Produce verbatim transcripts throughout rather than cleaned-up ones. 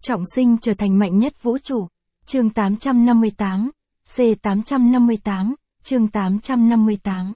Trọng sinh trở thành mạnh nhất vũ trụ. Chương tám trăm năm mươi tám, C tám trăm năm mươi tám, chương tám trăm năm mươi tám.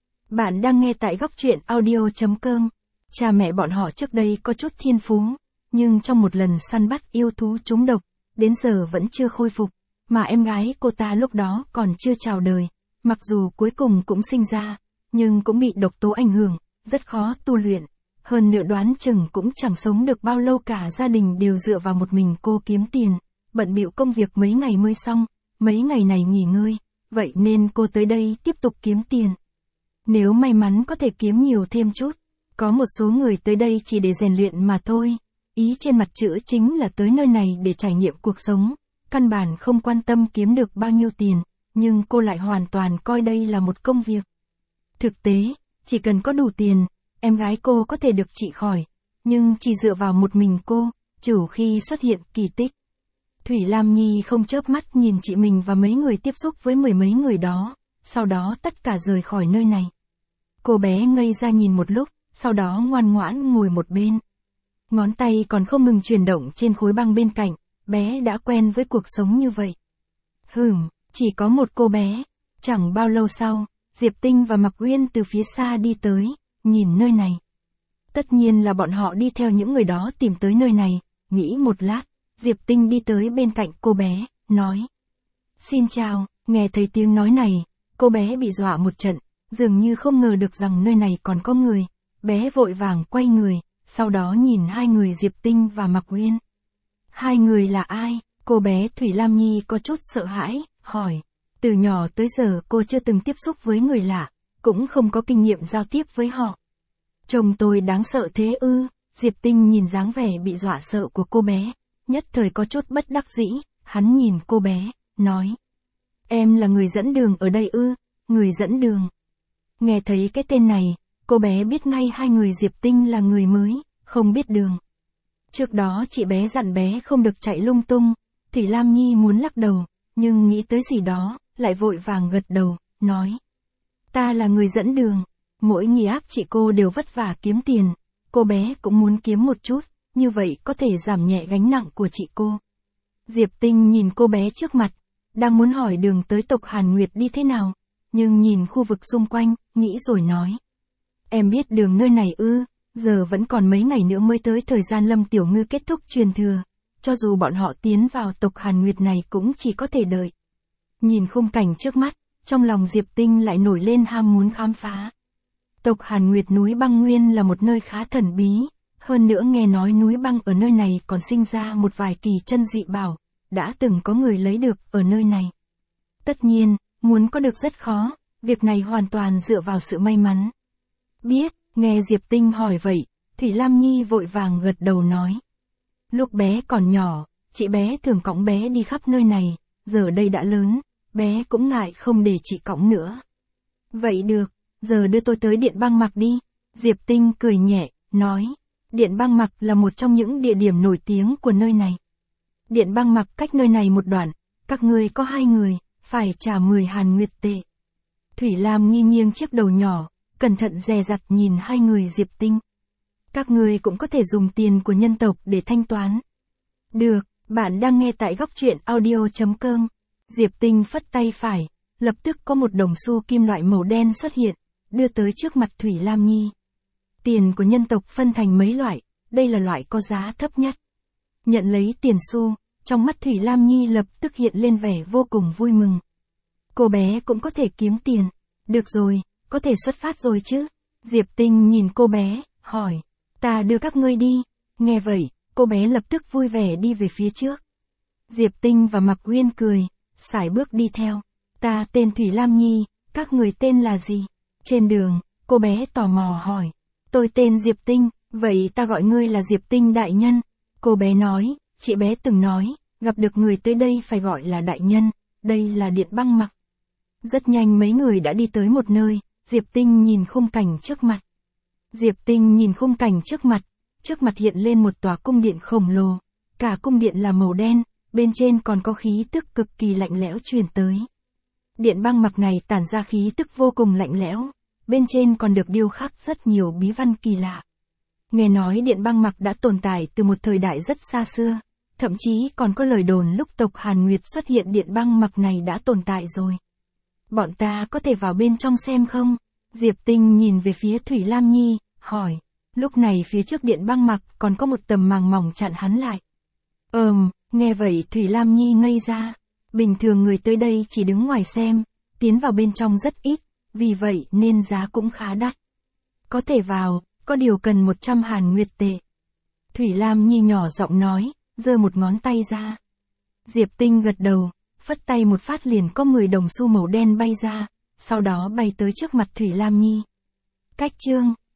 Bạn đang nghe tại góc truyện audio chấm com. Cha mẹ bọn họ trước đây có chút thiên phú, nhưng trong một lần săn bắt yêu thú trúng độc, đến giờ vẫn chưa khôi phục, mà em gái cô ta lúc đó còn chưa chào đời, mặc dù cuối cùng cũng sinh ra, nhưng cũng bị độc tố ảnh hưởng, rất khó tu luyện. Hơn nữa đoán chừng cũng chẳng sống được bao lâu, cả gia đình đều dựa vào một mình cô kiếm tiền, bận bịu công việc mấy ngày mới xong, mấy ngày này nghỉ ngơi, vậy nên cô tới đây tiếp tục kiếm tiền. Nếu may mắn có thể kiếm nhiều thêm chút, có một số người tới đây chỉ để rèn luyện mà thôi, ý trên mặt chữ chính là tới nơi này để trải nghiệm cuộc sống, căn bản không quan tâm kiếm được bao nhiêu tiền, nhưng cô lại hoàn toàn coi đây là một công việc. Thực tế, chỉ cần có đủ tiền, em gái cô có thể được trị khỏi, nhưng chỉ dựa vào một mình cô, trừ khi xuất hiện kỳ tích. Thủy Lam Nhi không chớp mắt nhìn chị mình và mấy người tiếp xúc với mười mấy người đó, sau đó tất cả rời khỏi nơi này. Cô bé ngây ra nhìn một lúc, sau đó ngoan ngoãn ngồi một bên. Ngón tay còn không ngừng chuyển động trên khối băng bên cạnh, bé đã quen với cuộc sống như vậy. Hừm, chỉ có một cô bé. Chẳng bao lâu sau, Diệp Tinh và Mạc Uyên từ phía xa đi tới, nhìn nơi này. Tất nhiên là bọn họ đi theo những người đó tìm tới nơi này, nghĩ một lát, Diệp Tinh đi tới bên cạnh cô bé, nói. Xin chào, nghe thấy tiếng nói này, cô bé bị dọa một trận, dường như không ngờ được rằng nơi này còn có người, bé vội vàng quay người, sau đó nhìn hai người Diệp Tinh và Mạc Uyên. Hai người là ai? Cô bé Thủy Lam Nhi có chút sợ hãi, hỏi. Từ nhỏ tới giờ cô chưa từng tiếp xúc với người lạ, cũng không có kinh nghiệm giao tiếp với họ. Chồng tôi đáng sợ thế ư? Diệp Tinh nhìn dáng vẻ bị dọa sợ của cô bé, nhất thời có chút bất đắc dĩ, hắn nhìn cô bé, nói. Em là người dẫn đường ở đây ư? Người dẫn đường. Nghe thấy cái tên này, cô bé biết ngay hai người Diệp Tinh là người mới, không biết đường. Trước đó chị bé dặn bé không được chạy lung tung, Thủy Lam Nhi muốn lắc đầu, nhưng nghĩ tới gì đó, lại vội vàng gật đầu, nói. Ta là người dẫn đường, mỗi nghỉ áp chị cô đều vất vả kiếm tiền, cô bé cũng muốn kiếm một chút, như vậy có thể giảm nhẹ gánh nặng của chị cô. Diệp Tinh nhìn cô bé trước mặt, đang muốn hỏi đường tới tộc Hàn Nguyệt đi thế nào, nhưng nhìn khu vực xung quanh, nghĩ rồi nói. Em biết đường nơi này ư, giờ vẫn còn mấy ngày nữa mới tới thời gian Lâm Tiểu Ngư kết thúc truyền thừa, cho dù bọn họ tiến vào tộc Hàn Nguyệt này cũng chỉ có thể đợi. Nhìn khung cảnh trước mắt, trong lòng Diệp Tinh lại nổi lên ham muốn khám phá. Tộc Hàn Nguyệt núi băng nguyên là một nơi khá thần bí, hơn nữa nghe nói núi băng ở nơi này còn sinh ra một vài kỳ chân dị bảo, đã từng có người lấy được ở nơi này. Tất nhiên, muốn có được rất khó, việc này hoàn toàn dựa vào sự may mắn. Biết, nghe Diệp Tinh hỏi vậy, Thủy Lam Nhi vội vàng gật đầu nói. Lúc bé còn nhỏ, chị bé thường cõng bé đi khắp nơi này, giờ đây đã lớn, bé cũng ngại không để chị cõng nữa. Vậy được, giờ đưa tôi tới Điện Băng Mạc đi. Diệp Tinh cười nhẹ, nói. Điện Băng Mạc là một trong những địa điểm nổi tiếng của nơi này. Điện Băng Mạc cách nơi này một đoạn, các ngươi có hai người, phải trả mười hàn nguyệt tệ. Thủy Lam Nhi nghiêng chiếc đầu nhỏ, cẩn thận dè dặt nhìn hai người Diệp Tinh. Các ngươi cũng có thể dùng tiền của nhân tộc để thanh toán. Được, bạn đang nghe tại góc truyện audio chấm com. Diệp Tinh phất tay phải, lập tức có một đồng xu kim loại màu đen xuất hiện, đưa tới trước mặt Thủy Lam Nhi. Tiền của nhân tộc phân thành mấy loại, đây là loại có giá thấp nhất. Nhận lấy tiền xu, trong mắt Thủy Lam Nhi lập tức hiện lên vẻ vô cùng vui mừng. Cô bé cũng có thể kiếm tiền. Được rồi, có thể xuất phát rồi chứ? Diệp Tinh nhìn cô bé, hỏi. Ta đưa các ngươi đi. Nghe vậy, cô bé lập tức vui vẻ đi về phía trước. Diệp Tinh và Mạc Uyên cười, sải bước đi theo. Ta tên Thủy Lam Nhi, các người tên là gì? Trên đường, cô bé tò mò hỏi. Tôi tên Diệp Tinh, vậy ta gọi ngươi là Diệp Tinh đại nhân. Cô bé nói, chị bé từng nói, gặp được người tới đây phải gọi là đại nhân, đây là Điện Băng Mạc. Rất nhanh mấy người đã đi tới một nơi, Diệp Tinh nhìn khung cảnh trước mặt. Diệp Tinh nhìn khung cảnh trước mặt, trước mặt hiện lên một tòa cung điện khổng lồ, cả cung điện là màu đen, bên trên còn có khí tức cực kỳ lạnh lẽo truyền tới. Điện Băng Mạc này tản ra khí tức vô cùng lạnh lẽo, bên trên còn được điêu khắc rất nhiều bí văn kỳ lạ. Nghe nói Điện Băng Mạc đã tồn tại từ một thời đại rất xa xưa, Thậm chí còn có lời đồn lúc tộc Hàn Nguyệt xuất hiện điện băng mặc này đã tồn tại rồi. Bọn ta có thể vào bên trong xem không? Diệp Tinh nhìn về phía Thủy Lam Nhi, hỏi. Lúc này phía trước điện băng mặc còn có một tầm màng mỏng chặn hắn lại. Ừm, nghe vậy Thủy Lam Nhi ngây ra. Bình thường người tới đây chỉ đứng ngoài xem, tiến vào bên trong rất ít, vì vậy nên giá cũng khá đắt. Có thể vào, có điều cần một trăm Hàn Nguyệt tệ. Thủy Lam Nhi nhỏ giọng nói, giơ một ngón tay ra. Diệp Tinh gật đầu, phất tay một phát liền có mười đồng xu màu đen bay ra, sau đó bay tới trước mặt Thủy Lam Nhi. Cách chương